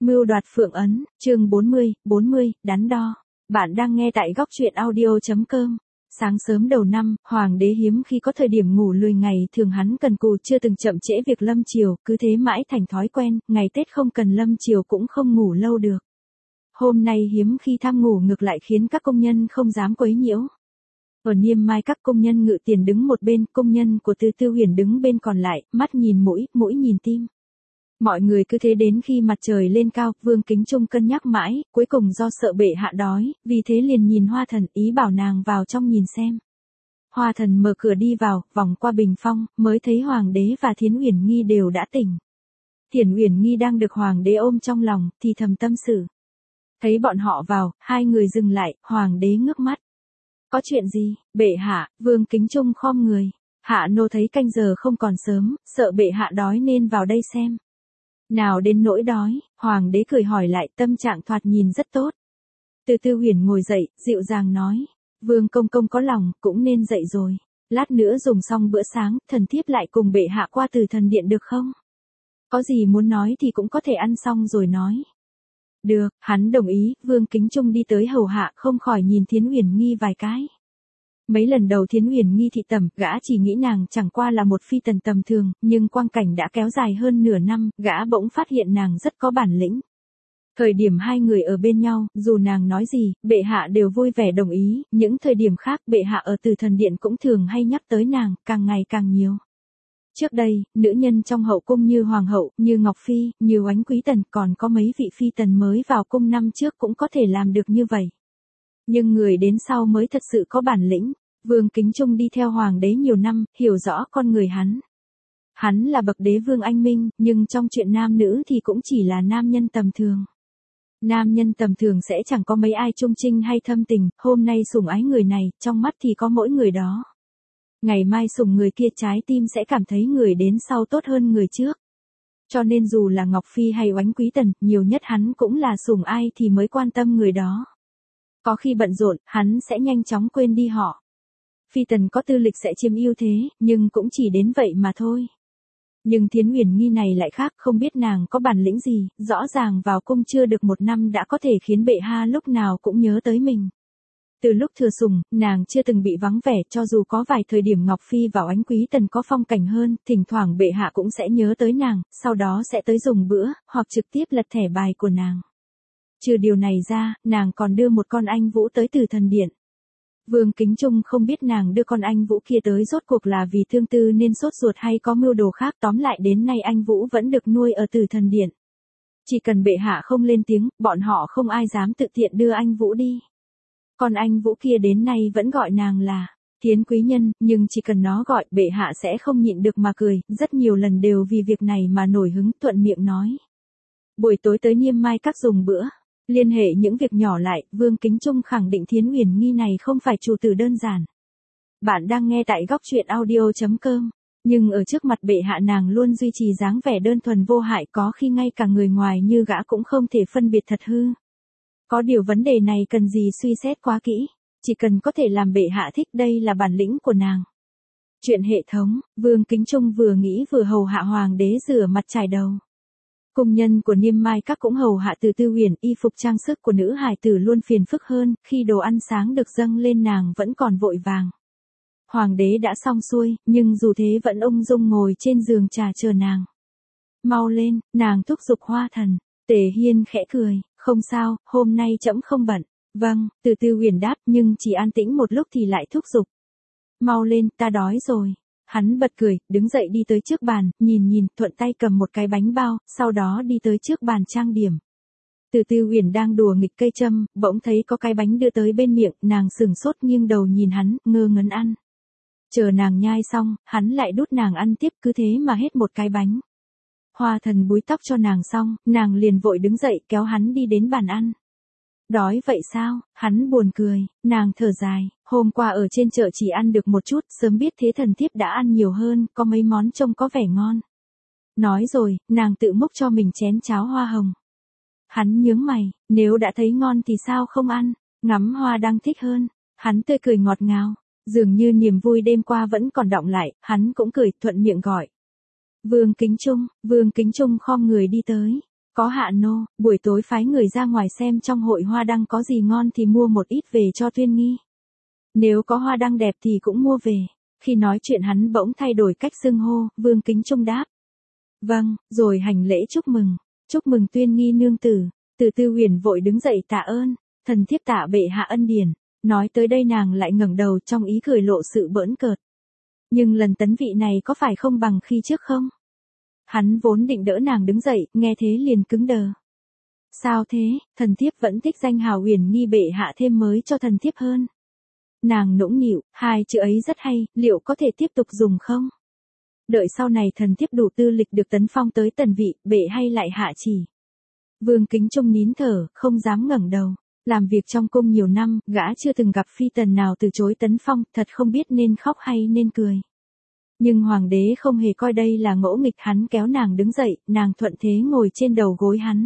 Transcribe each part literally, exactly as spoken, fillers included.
Mưu đoạt Phượng Ấn, chương bốn mươi, bốn mươi, đắn đo. Bạn đang nghe tại góc truyện audio.com. Sáng sớm đầu năm, Hoàng đế hiếm khi có thời điểm ngủ lười ngày thường hắn cần cù chưa từng chậm trễ việc lâm chiều, cứ thế mãi thành thói quen, ngày Tết không cần lâm chiều cũng không ngủ lâu được. Hôm nay hiếm khi tham ngủ ngược lại khiến các công nhân không dám quấy nhiễu. Ở Niêm Mai các công nhân ngự tiền đứng một bên, công nhân của Tư Tư Huyền đứng bên còn lại, mắt nhìn mũi, mũi nhìn tim. Mọi người cứ thế đến khi mặt trời lên cao, Vương Kính Trung cân nhắc mãi, cuối cùng do sợ bệ hạ đói, vì thế liền nhìn Hoa Thần, ý bảo nàng vào trong nhìn xem. Hoa Thần mở cửa đi vào, vòng qua bình phong, mới thấy Hoàng đế và Thiến Uyển Nghi đều đã tỉnh. Thiến Uyển Nghi đang được Hoàng đế ôm trong lòng, thì thầm tâm sự. Thấy bọn họ vào, hai người dừng lại, Hoàng đế ngước mắt. Có chuyện gì, bệ hạ? Vương Kính Trung khom người. Hạ nô thấy canh giờ không còn sớm, sợ bệ hạ đói nên vào đây xem. Nào đến nỗi đói, Hoàng đế cười hỏi lại, tâm trạng thoạt nhìn rất tốt. Từ Tư Huyền ngồi dậy, dịu dàng nói. Vương công công có lòng, cũng nên dậy rồi. Lát nữa dùng xong bữa sáng, thần thiếp lại cùng bệ hạ qua Từ Thần Điện được không? Có gì muốn nói thì cũng có thể ăn xong rồi nói. Được, hắn đồng ý. Vương Kính Trung đi tới hầu hạ, không khỏi nhìn Thiến Uyển Nghi vài cái. Mấy lần đầu Thiến Uyển Nghi thị tẩm, gã chỉ nghĩ nàng chẳng qua là một phi tần tầm thường, nhưng quang cảnh đã kéo dài hơn nửa năm, gã bỗng phát hiện nàng rất có bản lĩnh. Thời điểm hai người ở bên nhau, dù nàng nói gì, bệ hạ đều vui vẻ đồng ý, những thời điểm khác bệ hạ ở Từ Thần Điện cũng thường hay nhắc tới nàng, càng ngày càng nhiều. Trước đây, nữ nhân trong hậu cung như Hoàng hậu, như Ngọc Phi, như Oánh Quý Tần, còn có mấy vị phi tần mới vào cung năm trước cũng có thể làm được như vậy. Nhưng người đến sau mới thật sự có bản lĩnh. Vương Kính Trung đi theo Hoàng đế nhiều năm, hiểu rõ con người hắn. Hắn là bậc đế vương anh minh, nhưng trong chuyện nam nữ thì cũng chỉ là nam nhân tầm thường. Nam nhân tầm thường sẽ chẳng có mấy ai trung trinh hay thâm tình, hôm nay sủng ái người này, trong mắt thì có mỗi người đó. Ngày mai sủng người kia, trái tim sẽ cảm thấy người đến sau tốt hơn người trước. Cho nên dù là Ngọc Phi hay Oánh Quý Tần, nhiều nhất hắn cũng là sủng ai thì mới quan tâm người đó. Có khi bận rộn, hắn sẽ nhanh chóng quên đi họ. Phi tần có tư lịch sẽ chiếm ưu thế, nhưng cũng chỉ đến vậy mà thôi. Nhưng Thiến Uyển Nghi này lại khác, không biết nàng có bản lĩnh gì, rõ ràng vào cung chưa được một năm đã có thể khiến bệ hạ lúc nào cũng nhớ tới mình. Từ lúc thừa sủng, nàng chưa từng bị vắng vẻ, cho dù có vài thời điểm Ngọc Phi và Oánh Quý Tần có phong cảnh hơn, thỉnh thoảng bệ hạ cũng sẽ nhớ tới nàng, sau đó sẽ tới dùng bữa, hoặc trực tiếp lật thẻ bài của nàng. Trừ điều này ra, nàng còn đưa một con anh Vũ tới Từ Thần Điện. Vương Kính Trung không biết nàng đưa con anh Vũ kia tới rốt cuộc là vì thương tư nên sốt ruột hay có mưu đồ khác, tóm lại đến nay anh Vũ vẫn được nuôi ở Từ Thần Điện. Chỉ cần bệ hạ không lên tiếng, bọn họ không ai dám tự tiện đưa anh Vũ đi. Con anh Vũ kia đến nay vẫn gọi nàng là Thiến quý nhân, nhưng chỉ cần nó gọi, bệ hạ sẽ không nhịn được mà cười, rất nhiều lần đều vì việc này mà nổi hứng, thuận miệng nói. Buổi tối tới Niêm Mai các dùng bữa. Liên hệ những việc nhỏ lại, Vương Kính Trung khẳng định Thiến Uyển Nghi này không phải chủ tử đơn giản. Bạn đang nghe tại góc truyện audio.com. Nhưng ở trước mặt bệ hạ nàng luôn duy trì dáng vẻ đơn thuần vô hại, có khi ngay cả người ngoài như gã cũng không thể phân biệt thật hư. Có điều vấn đề này cần gì suy xét quá kỹ, chỉ cần có thể làm bệ hạ thích, đây là bản lĩnh của nàng. Chuyện hệ thống, Vương Kính Trung vừa nghĩ vừa hầu hạ Hoàng đế rửa mặt chải đầu. Cung nhân của Niêm Mai các cũng hầu hạ Từ Tư Huyền, y phục trang sức của nữ hài tử luôn phiền phức hơn, khi đồ ăn sáng được dâng lên nàng vẫn còn vội vàng. Hoàng đế đã xong xuôi, nhưng dù thế vẫn ung dung ngồi trên giường trà chờ nàng. Mau lên, nàng thúc giục Hoa Thần. Tề Hiên khẽ cười, không sao, hôm nay trẫm không bận. Vâng, Từ Tư Huyền đáp, nhưng chỉ an tĩnh một lúc thì lại thúc giục. Mau lên, ta đói rồi. Hắn bật cười, đứng dậy đi tới trước bàn, nhìn nhìn, thuận tay cầm một cái bánh bao, sau đó đi tới trước bàn trang điểm. Từ Tư Huyền đang đùa nghịch cây châm, bỗng thấy có cái bánh đưa tới bên miệng, nàng sừng sốt nghiêng đầu nhìn hắn, ngơ ngẩn ăn. Chờ nàng nhai xong, hắn lại đút nàng ăn tiếp, cứ thế mà hết một cái bánh. Hoa Thần búi tóc cho nàng xong, nàng liền vội đứng dậy kéo hắn đi đến bàn ăn. Đói vậy sao? Hắn buồn cười, nàng thở dài, hôm qua ở trên chợ chỉ ăn được một chút, sớm biết thế thần thiếp đã ăn nhiều hơn, có mấy món trông có vẻ ngon. Nói rồi, nàng tự múc cho mình chén cháo hoa hồng. Hắn nhướng mày, nếu đã thấy ngon thì sao không ăn, ngắm hoa đang thích hơn. Hắn tươi cười ngọt ngào, dường như niềm vui đêm qua vẫn còn đọng lại, hắn cũng cười thuận miệng gọi. Vương Kính Trung, Vương Kính Trung khom người đi tới. Có hạ nô, buổi tối phái người ra ngoài xem trong hội hoa đăng có gì ngon thì mua một ít về cho Tuyên Nghi. Nếu có hoa đăng đẹp thì cũng mua về. Khi nói chuyện hắn bỗng thay đổi cách xưng hô, Vương Kính Trung đáp. Vâng, rồi hành lễ chúc mừng. Chúc mừng Tuyên Nghi nương tử. Từ Tư Huyền vội đứng dậy tạ ơn. Thần thiếp tạ bệ hạ ân điển. Nói tới đây nàng lại ngẩng đầu trong ý cười lộ sự bỡn cợt. Nhưng lần tấn vị này có phải không bằng khi trước không? Hắn vốn định đỡ nàng đứng dậy, nghe thế liền cứng đờ. Sao thế, thần thiếp vẫn thích danh hào Huyền Nghi bệ hạ thêm mới cho thần thiếp hơn. Nàng nũng nịu, hai chữ ấy rất hay, liệu có thể tiếp tục dùng không? Đợi sau này thần thiếp đủ tư lịch được tấn phong tới tần vị, bệ hay lại hạ chỉ. Vương Kính Trung nín thở, không dám ngẩng đầu. Làm việc trong cung nhiều năm, gã chưa từng gặp phi tần nào từ chối tấn phong, thật không biết nên khóc hay nên cười. Nhưng hoàng đế không hề coi đây là ngỗ nghịch, hắn kéo nàng đứng dậy, nàng thuận thế ngồi trên đầu gối hắn.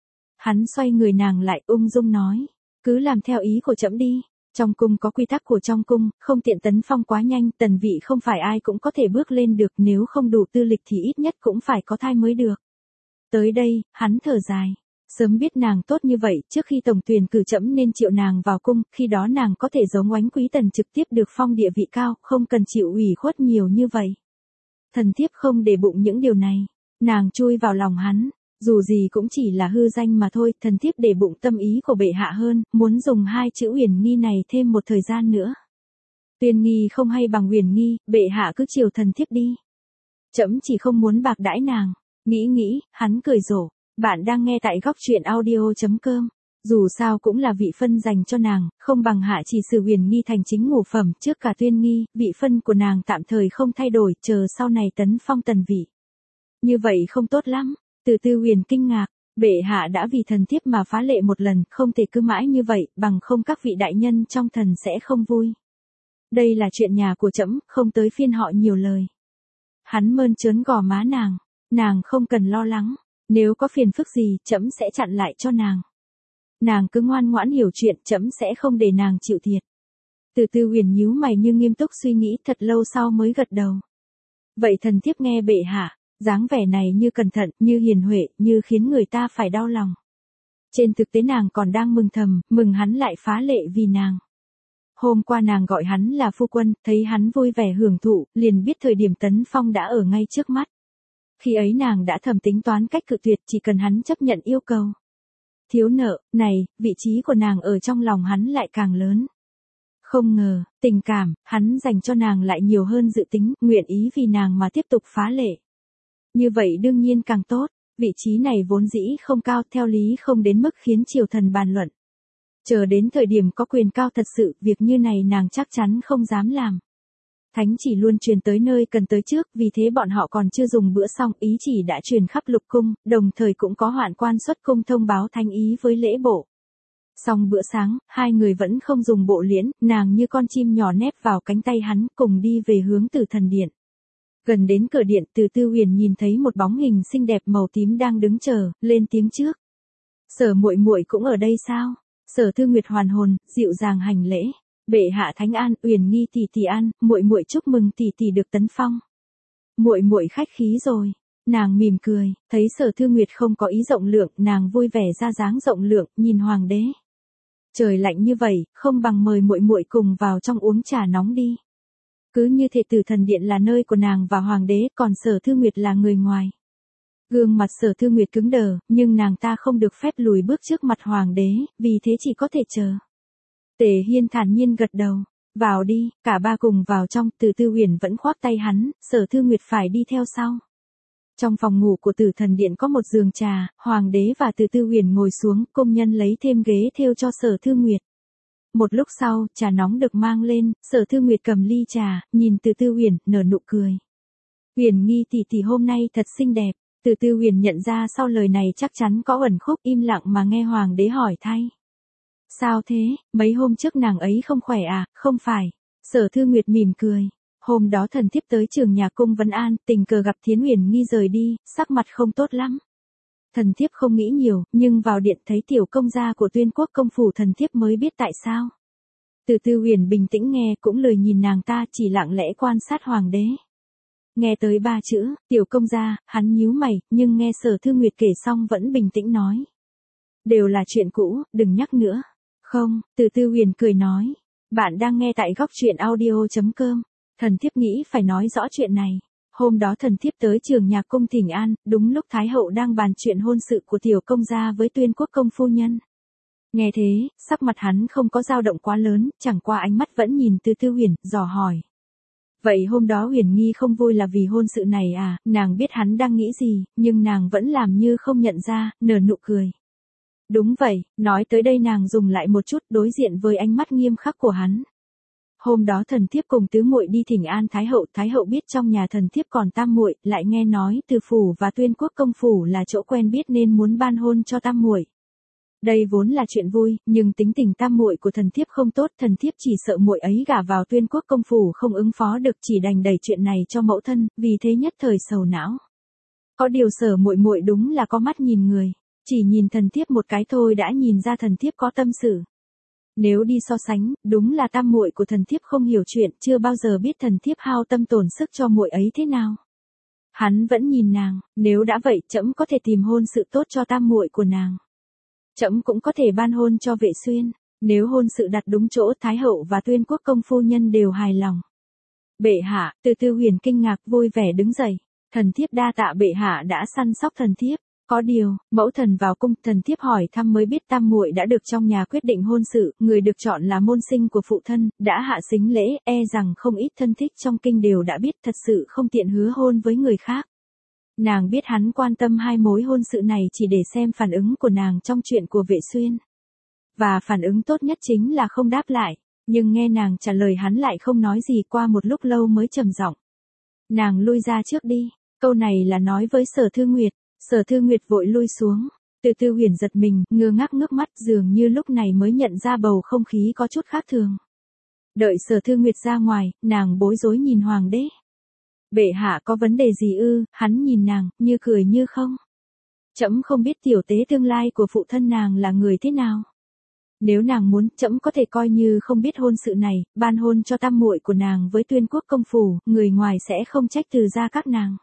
Hắn xoay người nàng lại ung dung nói, cứ làm theo ý của trẫm đi. Trong cung có quy tắc của trong cung, không tiện tấn phong quá nhanh, tần vị không phải ai cũng có thể bước lên được, nếu không đủ tư lịch thì ít nhất cũng phải có thai mới được. Tới đây, hắn thở dài. Sớm biết nàng tốt như vậy, trước khi tổng tuyển cử trẫm nên triệu nàng vào cung, khi đó nàng có thể giống Oánh Quý Tần trực tiếp được phong địa vị cao, không cần chịu ủy khuất nhiều như vậy. Thần thiếp không để bụng những điều này. Nàng chui vào lòng hắn, dù gì cũng chỉ là hư danh mà thôi, thần thiếp để bụng tâm ý của bệ hạ hơn, muốn dùng hai chữ Huyền Nghi này thêm một thời gian nữa. Tuyên Nghi không hay bằng Huyền Nghi, bệ hạ cứ chiều thần thiếp đi. Trẫm chỉ không muốn bạc đãi nàng. Nghĩ nghĩ, hắn cười rộ. Bạn đang nghe tại góc truyện audio chấm com. Dù sao cũng là vị phân dành cho nàng, không bằng hạ chỉ sử Huyền Nghi thành chính ngũ phẩm trước cả Tuyên Nghi, vị phân của nàng tạm thời không thay đổi, chờ sau này tấn phong tần vị. Như vậy không tốt lắm. Từ Tư Huyền kinh ngạc, bệ hạ đã vì thần thiếp mà phá lệ một lần, không thể cứ mãi như vậy, bằng không các vị đại nhân trong thần sẽ không vui. Đây là chuyện nhà của trẫm, không tới phiên họ nhiều lời. Hắn mơn trớn gò má nàng, nàng không cần lo lắng. Nếu có phiền phức gì, trẫm sẽ chặn lại cho nàng. Nàng cứ ngoan ngoãn hiểu chuyện, trẫm sẽ không để nàng chịu thiệt. Từ Tư Huyền nhíu mày như nghiêm túc suy nghĩ, thật lâu sau mới gật đầu. Vậy thần thiếp nghe bệ hạ, dáng vẻ này như cẩn thận, như hiền huệ, như khiến người ta phải đau lòng. Trên thực tế nàng còn đang mừng thầm, mừng hắn lại phá lệ vì nàng. Hôm qua nàng gọi hắn là phu quân, thấy hắn vui vẻ hưởng thụ, liền biết thời điểm tấn phong đã ở ngay trước mắt. Khi ấy nàng đã thầm tính toán cách cự tuyệt, chỉ cần hắn chấp nhận yêu cầu. Thiếu nợ, này, vị trí của nàng ở trong lòng hắn lại càng lớn. Không ngờ, tình cảm, hắn dành cho nàng lại nhiều hơn dự tính, nguyện ý vì nàng mà tiếp tục phá lệ. Như vậy đương nhiên càng tốt, vị trí này vốn dĩ không cao, theo lý không đến mức khiến triều thần bàn luận. Chờ đến thời điểm có quyền cao thật sự, việc như này nàng chắc chắn không dám làm. Thánh chỉ luôn truyền tới nơi cần tới trước, vì thế bọn họ còn chưa dùng bữa xong, ý chỉ đã truyền khắp lục cung, đồng thời cũng có hoạn quan xuất cung thông báo thánh ý với lễ bộ. Xong bữa sáng, hai người vẫn không dùng bộ liễn, nàng như con chim nhỏ nép vào cánh tay hắn, cùng đi về hướng Tử Thần Điện. Gần đến cửa điện, Từ Tư Huyền nhìn thấy một bóng hình xinh đẹp màu tím đang đứng chờ, lên tiếng trước. Sở muội muội cũng ở đây sao? Sở Thư Nguyệt hoàn hồn, dịu dàng hành lễ. Bệ hạ thánh an, Uyển Nghi tỷ tỷ an, muội muội chúc mừng tỷ tỷ được tấn phong. Muội muội khách khí rồi. Nàng mỉm cười, thấy Sở Thư Nguyệt không có ý rộng lượng, nàng vui vẻ ra dáng rộng lượng, nhìn hoàng đế. Trời lạnh như vậy, không bằng mời muội muội cùng vào trong uống trà nóng đi. Cứ như thể Tử Thần Điện là nơi của nàng và hoàng đế, còn Sở Thư Nguyệt là người ngoài. Gương mặt Sở Thư Nguyệt cứng đờ, nhưng nàng ta không được phép lùi bước trước mặt hoàng đế, vì thế chỉ có thể chờ. Tề Hiên thản nhiên gật đầu. Vào đi, cả ba cùng vào trong, Từ Tư Huyền vẫn khoác tay hắn, Sở Thư Nguyệt phải đi theo sau. Trong phòng ngủ của Tử Thần Điện có một giường trà, hoàng đế và Từ Tư Huyền ngồi xuống, công nhân lấy thêm ghế thêu cho Sở Thư Nguyệt. Một lúc sau, trà nóng được mang lên, Sở Thư Nguyệt cầm ly trà, nhìn Từ Tư Huyền, nở nụ cười. Huyền Nghi tỷ tỷ hôm nay thật xinh đẹp. Từ Tư Huyền nhận ra sau lời này chắc chắn có ẩn khúc, im lặng mà nghe hoàng đế hỏi thay. Sao thế, mấy hôm trước nàng ấy không khỏe à, không phải. Sở Thư Nguyệt mỉm cười. Hôm đó thần thiếp tới trường nhà cung vấn an, tình cờ gặp Thiến Huyền Nghi rời đi, sắc mặt không tốt lắm. Thần thiếp không nghĩ nhiều, nhưng vào điện thấy tiểu công gia của Tuyên Quốc công phủ, thần thiếp mới biết tại sao. Từ Tư Huyền bình tĩnh nghe, cũng lười nhìn nàng ta, chỉ lặng lẽ quan sát hoàng đế. Nghe tới ba chữ, tiểu công gia, hắn nhíu mày, nhưng nghe Sở Thư Nguyệt kể xong vẫn bình tĩnh nói. Đều là chuyện cũ, đừng nhắc nữa. Không, Từ Tư Huyền cười nói. Bạn đang nghe tại góc truyện audio.com. Thần thiếp nghĩ phải nói rõ chuyện này. Hôm đó thần thiếp tới trường nhạc cung thỉnh an, đúng lúc Thái hậu đang bàn chuyện hôn sự của tiểu công gia với Tuyên Quốc công phu nhân. Nghe thế, sắc mặt hắn không có dao động quá lớn, chẳng qua ánh mắt vẫn nhìn Từ Tư Huyền, dò hỏi. Vậy hôm đó Huyền Nghi không vui là vì hôn sự này à? Nàng biết hắn đang nghĩ gì, nhưng nàng vẫn làm như không nhận ra, nở nụ cười. Đúng vậy, nói tới đây nàng dùng lại một chút đối diện với ánh mắt nghiêm khắc của hắn. Hôm đó thần thiếp cùng tứ muội đi thỉnh an Thái hậu, Thái hậu biết trong nhà thần thiếp còn tam muội, lại nghe nói Từ phủ và Tuyên Quốc công phủ là chỗ quen biết nên muốn ban hôn cho tam muội. Đây vốn là chuyện vui, nhưng tính tình tam muội của thần thiếp không tốt, thần thiếp chỉ sợ muội ấy gả vào Tuyên Quốc công phủ không ứng phó được, chỉ đành đẩy chuyện này cho mẫu thân, vì thế nhất thời sầu não. Có điều Sở muội muội đúng là có mắt nhìn người, chỉ nhìn thần thiếp một cái thôi đã nhìn ra thần thiếp có tâm sự. Nếu đi so sánh, đúng là tam muội của thần thiếp không hiểu chuyện, chưa bao giờ biết thần thiếp hao tâm tổn sức cho muội ấy thế nào. Hắn vẫn nhìn nàng, nếu đã vậy, trẫm có thể tìm hôn sự tốt cho tam muội của nàng. Trẫm cũng có thể ban hôn cho Vệ Xuyên, nếu hôn sự đặt đúng chỗ, Thái hậu và Tuyên Quốc công phu nhân đều hài lòng. Bệ hạ, Từ Tư Huyền kinh ngạc vui vẻ đứng dậy, thần thiếp đa tạ bệ hạ đã săn sóc thần thiếp. Có điều, mẫu thần vào cung, thần thiếp hỏi thăm mới biết tam muội đã được trong nhà quyết định hôn sự, người được chọn là môn sinh của phụ thân, đã hạ sính lễ, e rằng không ít thân thích trong kinh đều đã biết, thật sự không tiện hứa hôn với người khác. Nàng biết hắn quan tâm hai mối hôn sự này chỉ để xem phản ứng của nàng trong chuyện của Vệ Xuyên. Và phản ứng tốt nhất chính là không đáp lại, nhưng nghe nàng trả lời hắn lại không nói gì, qua một lúc lâu mới trầm giọng. Nàng lui ra trước đi, câu này là nói với Sở Thư Nguyệt. Sở Thư Nguyệt vội lui xuống, Từ Tư Huyền giật mình, ngơ ngác ngước mắt, dường như lúc này mới nhận ra bầu không khí có chút khác thường. Đợi Sở Thư Nguyệt ra ngoài, nàng bối rối nhìn hoàng đế. Bệ hạ có vấn đề gì ư? Hắn nhìn nàng, như cười như không. Trẫm không biết tiểu tế tương lai của phụ thân nàng là người thế nào. Nếu nàng muốn, trẫm có thể coi như không biết hôn sự này, ban hôn cho tam muội của nàng với Tuyên Quốc công phủ, người ngoài sẽ không trách từ gia các nàng.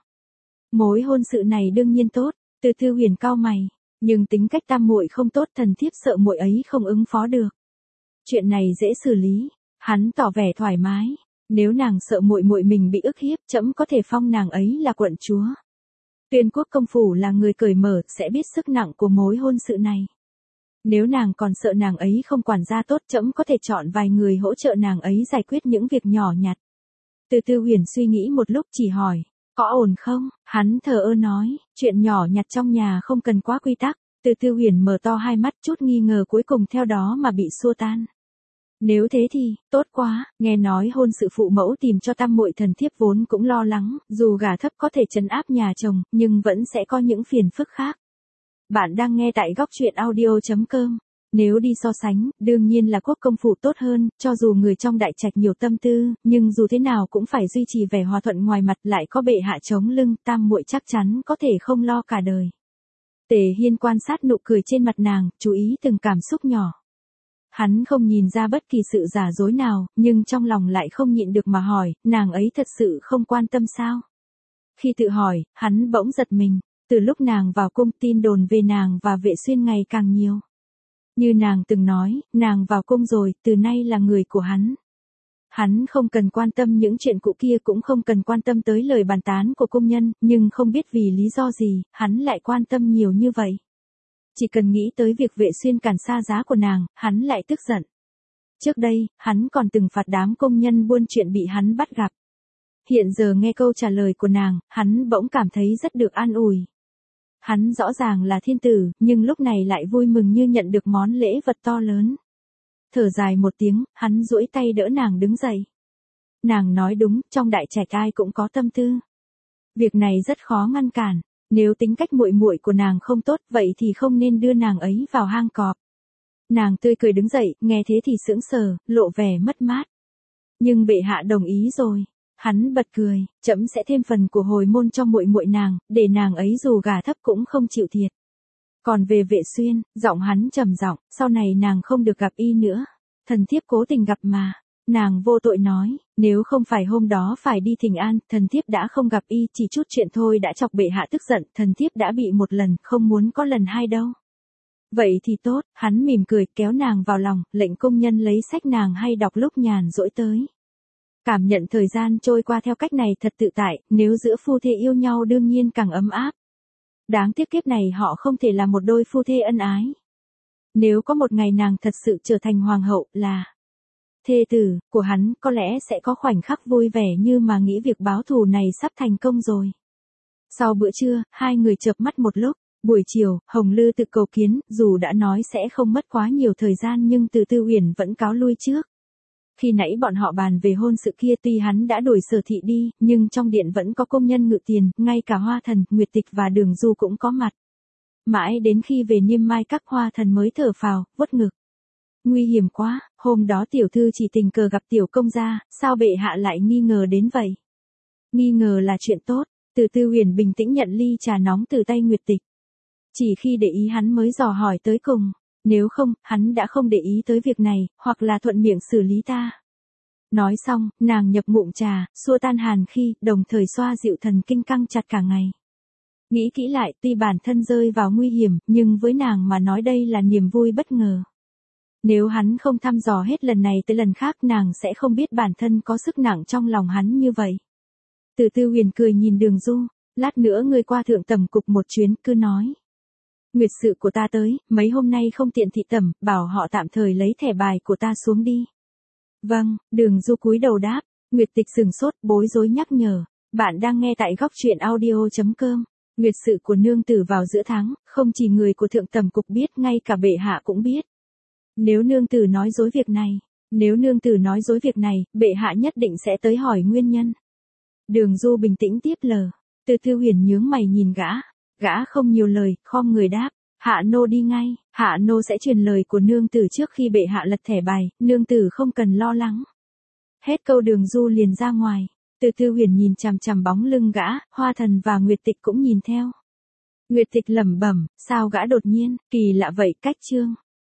Mối hôn sự này đương nhiên tốt, Từ Tư Huyền cau mày, nhưng tính cách tam muội không tốt, thần thiếp sợ muội ấy không ứng phó được. Chuyện này dễ xử lý, hắn tỏ vẻ thoải mái, nếu nàng sợ muội muội mình bị ức hiếp, trẫm có thể phong nàng ấy là quận chúa. Tuyên Quốc công phủ là người cởi mở, sẽ biết sức nặng của mối hôn sự này. Nếu nàng còn sợ nàng ấy không quản gia tốt, trẫm có thể chọn vài người hỗ trợ nàng ấy giải quyết những việc nhỏ nhặt. Từ Tư Huyền suy nghĩ một lúc chỉ hỏi. Có ổn không? Hắn thờ ơ nói, chuyện nhỏ nhặt trong nhà không cần quá quy tắc. Từ Tư Huyền mở to hai mắt, chút nghi ngờ cuối cùng theo đó mà bị xua tan. Nếu thế thì, tốt quá, nghe nói hôn sự phụ mẫu tìm cho tam muội, thần thiếp vốn cũng lo lắng, dù gả thấp có thể trấn áp nhà chồng, nhưng vẫn sẽ có những phiền phức khác. Bạn đang nghe tại góc truyện audio.com. Nếu đi so sánh, đương nhiên là Quốc công phủ tốt hơn, cho dù người trong đại trạch nhiều tâm tư, nhưng dù thế nào cũng phải duy trì vẻ hòa thuận ngoài mặt, lại có bệ hạ chống lưng, tam muội chắc chắn có thể không lo cả đời. Tề Hiên quan sát nụ cười trên mặt nàng, chú ý từng cảm xúc nhỏ. Hắn không nhìn ra bất kỳ sự giả dối nào, nhưng trong lòng lại không nhịn được mà hỏi, nàng ấy thật sự không quan tâm sao? Khi tự hỏi, hắn bỗng giật mình, từ lúc nàng vào cung, tin đồn về nàng và Vệ Xuyên ngày càng nhiều. Như nàng từng nói, nàng vào cung rồi, từ nay là người của hắn. Hắn không cần quan tâm những chuyện cũ kia, cũng không cần quan tâm tới lời bàn tán của cung nhân, nhưng không biết vì lý do gì, hắn lại quan tâm nhiều như vậy. Chỉ cần nghĩ tới việc Vệ Xuyên cản xa giá của nàng, hắn lại tức giận. Trước đây, hắn còn từng phạt đám công nhân buôn chuyện bị hắn bắt gặp. Hiện giờ nghe câu trả lời của nàng, hắn bỗng cảm thấy rất được an ủi. Hắn rõ ràng là thiên tử, nhưng lúc này lại vui mừng như nhận được món lễ vật to lớn. Thở dài một tiếng, hắn duỗi tay đỡ nàng đứng dậy. Nàng nói đúng, trong đại trạch ai cũng có tâm tư. Việc này rất khó ngăn cản, nếu tính cách muội muội của nàng không tốt, vậy thì không nên đưa nàng ấy vào hang cọp. Nàng tươi cười đứng dậy, nghe thế thì sững sờ, lộ vẻ mất mát. Nhưng bệ hạ đồng ý rồi. Hắn bật cười, trẫm sẽ thêm phần của hồi môn cho muội muội nàng, để nàng ấy dù gả thấp cũng không chịu thiệt. Còn về Vệ Xuyên, giọng hắn trầm giọng, sau này nàng không được gặp y nữa. Thần thiếp cố tình gặp mà. Nàng vô tội nói, nếu không phải hôm đó phải đi thỉnh an, thần thiếp đã không gặp y, chỉ chút chuyện thôi đã chọc bệ hạ tức giận, thần thiếp đã bị một lần, không muốn có lần hai đâu. Vậy thì tốt, hắn mỉm cười kéo nàng vào lòng, lệnh công nhân lấy sách nàng hay đọc lúc nhàn rỗi tới. Cảm nhận thời gian trôi qua theo cách này thật tự tại, nếu giữa phu thê yêu nhau đương nhiên càng ấm áp. Đáng tiếc kiếp này họ không thể là một đôi phu thê ân ái. Nếu có một ngày nàng thật sự trở thành hoàng hậu là thê tử của hắn, có lẽ sẽ có khoảnh khắc vui vẻ như mà nghĩ việc báo thù này sắp thành công rồi. Sau bữa trưa, hai người chợp mắt một lúc. Buổi chiều, Hồng Lư tự cầu kiến, dù đã nói sẽ không mất quá nhiều thời gian nhưng Từ Tư Uyển vẫn cáo lui trước. Khi nãy bọn họ bàn về hôn sự kia, tuy hắn đã đuổi Sở Thị đi, nhưng trong điện vẫn có công nhân ngự tiền, ngay cả Hoa Thần, Nguyệt Tịch và Đường Du cũng có mặt. Mãi đến khi về Niêm Mai Các, Hoa Thần mới thở phào, vuốt ngực. Nguy hiểm quá, hôm đó tiểu thư chỉ tình cờ gặp tiểu công gia, sao bệ hạ lại nghi ngờ đến vậy? Nghi ngờ là chuyện tốt, Từ Tư Uyển bình tĩnh nhận ly trà nóng từ tay Nguyệt Tịch. Chỉ khi để ý hắn mới dò hỏi tới cùng, nếu không, hắn đã không để ý tới việc này, hoặc là thuận miệng xử lý ta. Nói xong, nàng nhập ngụm trà, xua tan hàn khi, đồng thời xoa dịu thần kinh căng chặt cả ngày. Nghĩ kỹ lại, tuy bản thân rơi vào nguy hiểm, nhưng với nàng mà nói đây là niềm vui bất ngờ. Nếu hắn không thăm dò hết lần này tới lần khác, nàng sẽ không biết bản thân có sức nặng trong lòng hắn như vậy. Từ Tư Huyền cười nhìn Đường Du, lát nữa ngươi qua thượng tầm cục một chuyến, cứ nói. Nguyệt sự của ta tới, mấy hôm nay không tiện thị tẩm, bảo họ tạm thời lấy thẻ bài của ta xuống đi. Vâng, Đường Du cúi đầu đáp, Nguyệt Tịch sừng sốt, bối rối nhắc nhở, bạn đang nghe tại góc truyện audio chấm com. Nguyệt sự của nương tử vào giữa tháng, không chỉ người của thượng tầm cục biết, ngay cả bệ hạ cũng biết. Nếu nương tử nói dối việc này, nếu nương tử nói dối việc này, bệ hạ nhất định sẽ tới hỏi nguyên nhân. Đường Du bình tĩnh tiếp lờ, Từ Tư Huyền nhướng mày nhìn gã. Gã không nhiều lời, khom người đáp, hạ nô đi ngay, hạ nô sẽ truyền lời của nương tử trước khi bệ hạ lật thẻ bài, nương tử không cần lo lắng. Hết câu Đường Du liền ra ngoài, Từ Tư Huyền nhìn chằm chằm bóng lưng gã, Hoa Thần và Nguyệt Tịch cũng nhìn theo. Nguyệt Tịch lẩm bẩm, sao gã đột nhiên, kỳ lạ vậy, cách chương.